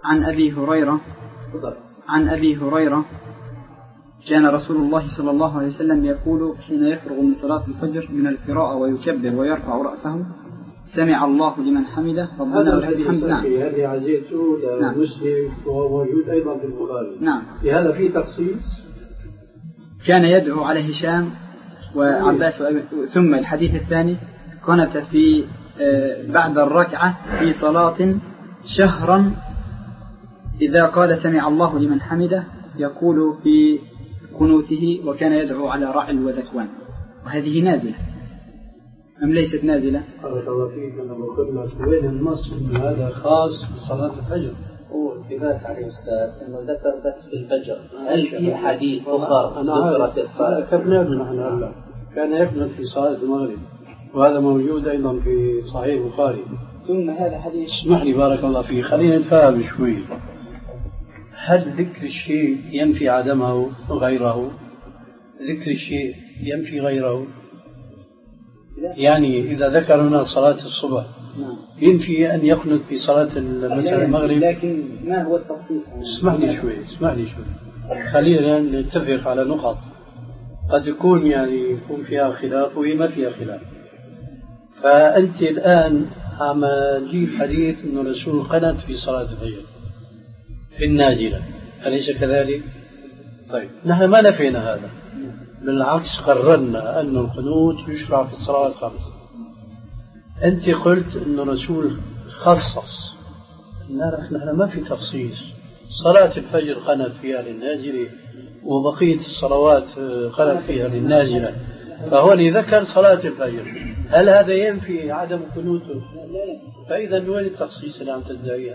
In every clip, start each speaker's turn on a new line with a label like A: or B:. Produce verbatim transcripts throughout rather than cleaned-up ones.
A: عن أبي هريرة عن أبي هريرة كان رسول الله صلى الله عليه وسلم يقول حين يفرغ من صلاة الفجر من القراءة ويكبر ويرفع رأسه: سمع الله لمن حمده ربنا ولك الحمد. نعم.
B: هذه عزيزته لمسلم وهو موجود أيضا في البخاري.
A: نعم.
B: لهذا في تخصيص.
A: كان يدعو على هشام وعباس ثم الحديث الثاني قنت في بعد الركعة في صلاة شهرا إذا قال سمع الله لمن حمده يقول في قنوته وكان يدعو على رعل وذكوان. وهذه نازلة أم ليست نازلة؟
B: بارك الله فيك. أنا بقول وين النص إن هذا خاص بصلاة الفجر؟
C: هو التباس عليه الأستاذ إنه ذكر بس في الفجر. هل في حديث أخر ذكرت الصلاة؟
B: ذكرناه نحن هلا. كان يقنط في صلاة المغرب وهذا موجود أيضا في صحيح البخاري.
A: ثم هذا حديث.
B: اسمح لي بارك الله فيك، خلينا نتفاهم شوي. هل ذكر الشيء ينفي عدمه غيره؟ ذكر الشيء ينفي غيره؟ يعني إذا ذكر هنا صلاة الصبح ينفي أن يقنط في صلاة مثلا المغرب.
A: لكن ما هو التخصيص؟
B: اسمح لي شوي اسمح لي شوي خلينا نتفق على نقط قد يكون يعني يكون فيها خلاف وهي ما فيها خلاف. فأنت الآن عم تجيب حديث أن الرسول قنت في صلاة الفجر في النازلة، أليس كذلك؟ طيب نحن ما نفينا هذا، بالعكس قررنا أن القنوت يشرع في الصلاة الخمس. أنت قلت أن الرسول خصص، نحن ما في تخصيص. صلاة الفجر قنت فيها للنازلة وبقية الصلوات قنت فيها للنازلة، فهو اللي ذكر صلاة الفجر. هل هذا ينفي عدم قنوته؟ فإذا وين التخصيص اللي عم تدعيه؟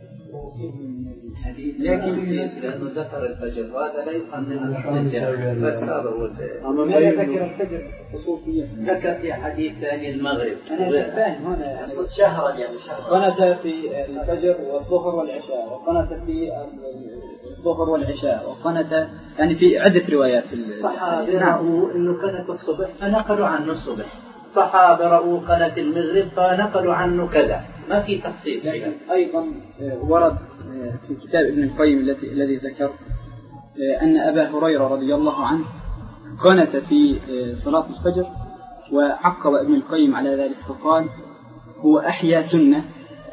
C: لكن لأنه ذكر الفجر وهذا لا يقنن بس هذا هو.
A: أما لا ذكر الفجر خصوصيا،
C: ذكر في حديث ثاني المغرب.
A: أنا فاهم هنا
C: شهرا يعني شهرا.
A: قنت في الفجر والظهر والعشاء، وقنت في الظهر والعشاء، وقنت يعني في عدة روايات في
C: الصحابة رأوا إنه قنت الصبح فنقلوا عنه الصبح، صحابة رأوا قنت المغرب فنقلوا عنه كذا، ما في تخصيص.
A: أيضا ورد في كتاب ابن القيم الذي ذكر أن أبا هريرة رضي الله عنه قنت في صلاة الفجر، وعقب ابن القيم على ذلك فقال هو أحيا سنة،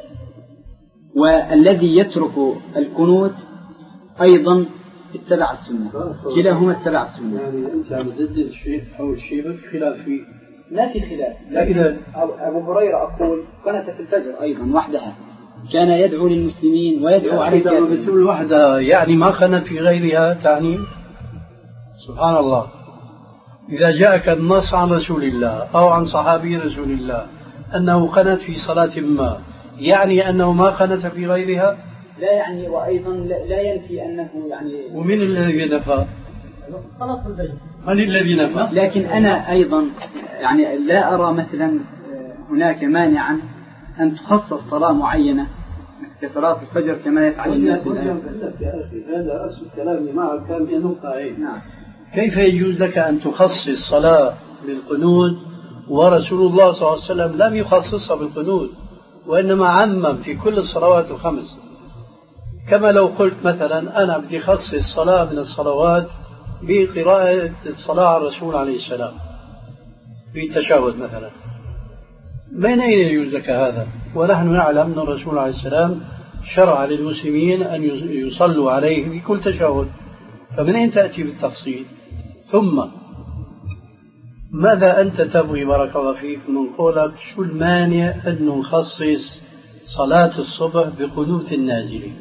A: والذي يترك القنوت أيضا اتبع السنة، كلاهما اتبع السنة.
B: يعني أنت عم تدد الشيء أو الشيء ما في خلاف فيه،
A: لا في خلاف. لكن أبو هريرة أقول قنت في الفجر أيضا وحدها، كان يدعو للمسلمين ويدعو على الكافرين.
B: بتقول وحدها يعني ما قنت في غيرها تعني؟ سبحان الله. إذا جاءك النص عن رسول الله أو عن صحابي رسول الله أنه قنت في صلاة ما، يعني أنه ما قنت في غيرها؟
A: لا يعني، وأيضا لا ينفي أنه يعني.
B: ومن الذي نفى؟ من الذي نفى؟
A: لكن أنا أيضا يعني لا أرى مثلا هناك مانعا أن تخصص صلاة معينة كصلاة الفجر كما يفعل الناس الآن.
B: يا أخي هذا أصل كلامي معك كان في نقطة عين. نعم. كيف يجوز لك أن تخصص صلاة بالقنوت ورسول الله صلى الله عليه وسلم لم يخصصها بالقنوت، وإنما عمم في كل الصلوات الخمس؟ كما لو قلت مثلا أنا بدي أخصص صلاة من الصلوات بقراءة الصلاة على الرسول عليه السلام في التشهد مثلا، من أين يجوز لك هذا؟ ونحن نعلم أن الرسول عليه السلام شرع للمسلمين أن يصلوا عليه في كل تشهد، فمن أين تأتي بالتفصيل؟ ثم ماذا أنت تبغي بارك الله فيك من قولك شو المانع أن نخصص صلاة الصبح بقنوت النازلين؟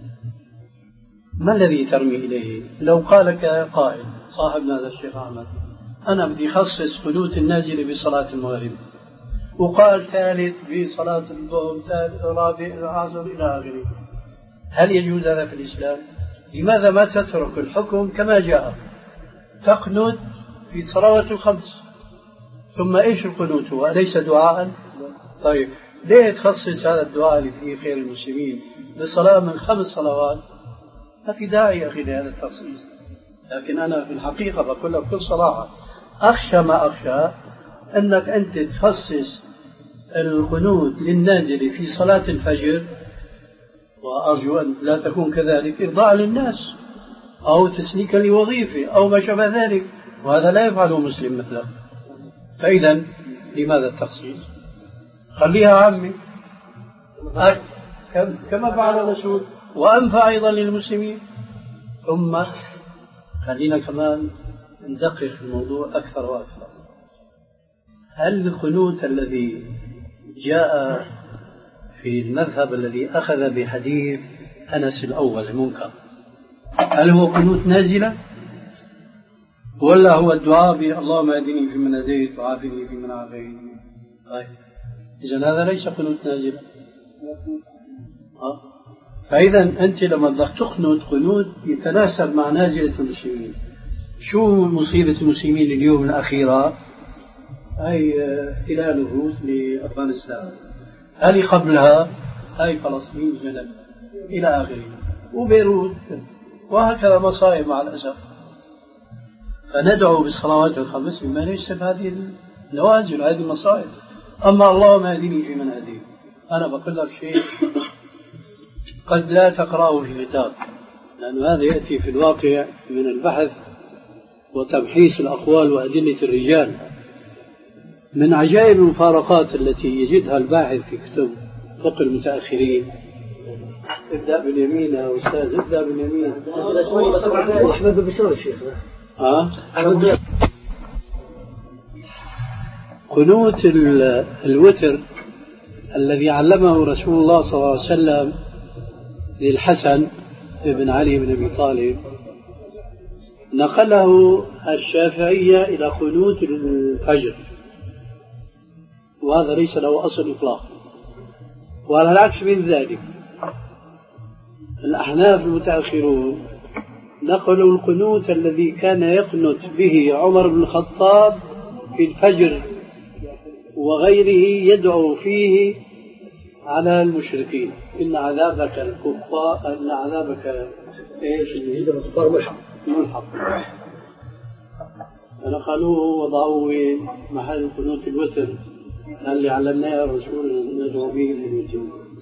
B: ما الذي ترمي إليه؟ لو قالك قائل صاحبنا هذا الشيخ أحمد أنا بدي أخصص قنوت النازل بصلاة المغرب، وقال ثالث بصلاة الظهر، ثالث رابع العصر إلى آخره، هل يجوز هذا في الإسلام؟ لماذا ما تترك الحكم كما جاء تقنت في الصلوات الخمس؟ ثم إيش القنوت هو؟ أليس دعاء؟ طيب ليه تخصص هذا الدعاء اللي فيه خير المسلمين بصلاة من خمس صلوات؟ ما في داعي يا أخي لهذا التخصيص. لكن أنا في الحقيقة بقول لك بكل صراحة أخشى ما أخشى أنك أنت تخصص القنوت للنازل في صلاة الفجر وأرجو أن لا تكون كذلك إرضاء للناس أو تسليكا لوظيفة أو ما شابه ذلك، وهذا لا يفعله مسلم مثله. فإذا لماذا التخصيص؟ خليها عامة كما فعل الرسول وأنفع أيضا للمسلمين. ثم خلينا كمان ندقق في الموضوع أكثر وأكثر. هل القنوت الذي جاء في المذهب الذي أخذ بحديث أنس الأول المنكر، هل هو قنوت نازلة ولا هو الدعاء باللهم اهدني فيمن هديت وعافني فيمن عافيت؟ طيب إذا هذا ليس قنوت نازلة. أه؟ فإذا أنت لما بدك تقنط قنوت يتناسب مع نازلة المسلمين. شو مصيبة المسلمين اليوم الأخيرة؟ هاي احتلال الروس لأفغانستان، هذه قبلها هاي فلسطين جنب إلى آخره، وبيروت، وهكذا مصائب مع الأسف. فندعو بالصلوات الخمس مما ليس بهذه النوازل هذه المصائب. أما اللهم اهدني فيمن هديت، أنا بقول لك شيء قد لا تقرأه في الكتاب، لأن هذا يأتي في الواقع من البحث وتمحيص الأقوال وأدلة الرجال. من عجائب المفارقات التي يجدها الباحث في كتب فقه المتأخرين، ابدأ باليمين يا أستاذ، ابدأ باليمين. أحمد بشر الشيخ. آه قنوت الوتر الذي علمه رسول الله صلى الله عليه وسلم للحسن بن علي بن أبي طالب، نقله الشافعية إلى قنوت الفجر، وهذا ليس له أصل إطلاق. وعلى العكس من ذلك الأحناف المتأخرون نقلوا القنوت الذي كان يقنت به عمر بن الخطاب في الفجر وغيره، يدعو فيه على المشركين إن عذابك الكفار، إن عذابك إيش الكفار ملحق ملحق. فنقلوه وضعوه محل قنوت الوتر اللي علمناه الرسول ندعو به للوتر.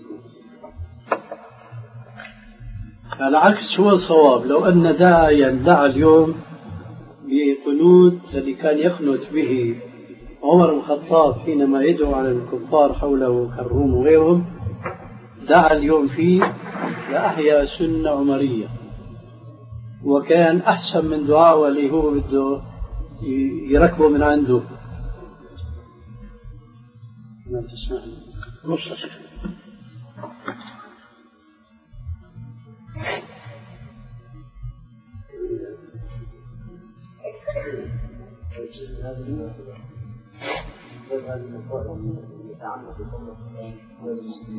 B: العكس هو الصواب. لو أن داعيا دعا اليوم بقنوت الذي كان يقنت به عمر بن الخطاب حينما يدعو على الكفار حوله كالروم وغيرهم، دعا اليوم فيه لأحيا سنة عمرية، وكان أحسن من دعاء اللي هو بده يركبه من عنده. لا تسمعني نص هذه